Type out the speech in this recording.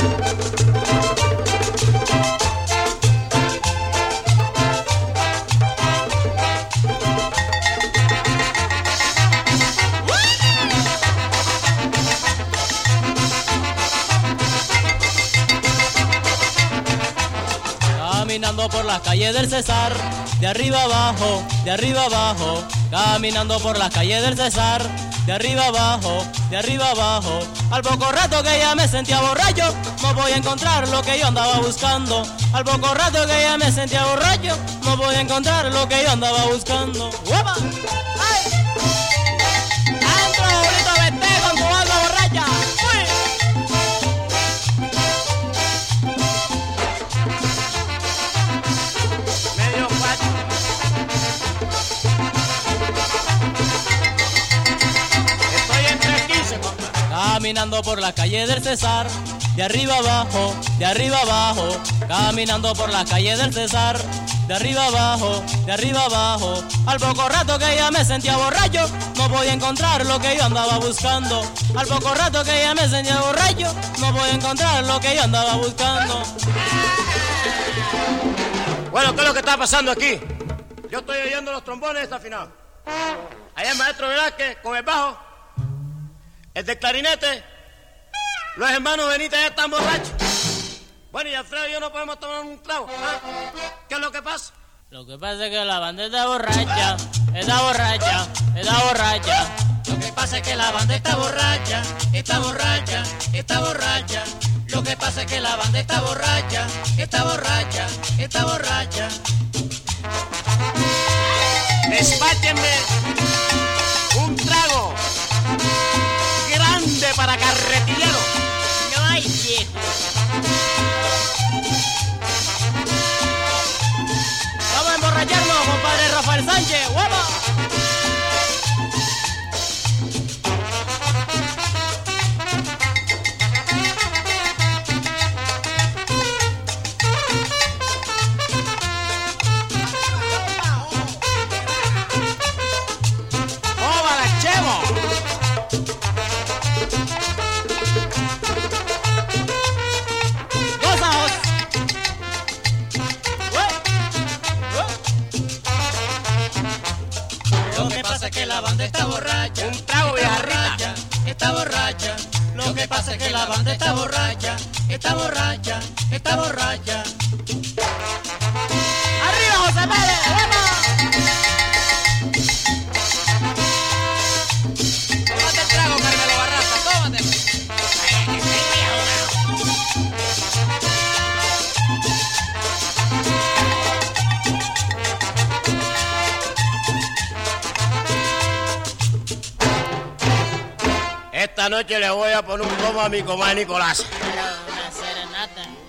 Caminando por las calles del Cesar, de arriba abajo, de arriba abajo. Caminando por las calles del Cesar, de arriba abajo, de arriba abajo. Al poco rato que ya me sentía borracho, no voy a encontrar lo que yo andaba buscando. Al poco rato que ya me sentía borracho, no voy a encontrar lo que yo andaba buscando. ¡Guapa! ¡Ay! ¡Adentro, bonito, vete con tu banda borracha! ¡Uy! Caminando por la calle del Cesar, de arriba abajo, de arriba abajo. Caminando por la calle del Cesar, de arriba abajo, de arriba abajo. Al poco rato que ya me sentía borracho, no voy a encontrar lo que yo andaba buscando. Al poco rato que ya me sentía borracho, no voy a encontrar lo que yo andaba buscando. Bueno, ¿qué es lo que está pasando aquí? Yo estoy oyendo los trombones desafinados. Allá el maestro Velázquez con el bajo, el del clarinete, los hermanos Benítez ya están borrachos. Bueno, y Alfredo y yo no podemos tomar un trago, ¿ah? ¿Qué es lo que pasa? Lo que pasa es que la banda está borracha, está borracha, está borracha. Lo que pasa es que la banda está borracha, está borracha, está borracha. Lo que pasa es que la banda está borracha, está borracha, está borracha. Despáchenme un trago grande para carretillero. No hay viejo. Vamos a emborracharnos, compadre Rafael Sánchez. ¡Guapa! Lo que pasa es que la banda está borracha. Un trago, está vieja borracha, está borracha. Lo que pasa es que la banda está borracha, está borracha, está borracha. ¡Arriba, José Pérez! Tómate el trago, Carmelo Barraza, tómate. Esta noche le voy a poner un tomo a mi comadre Nicolás. Una serenata.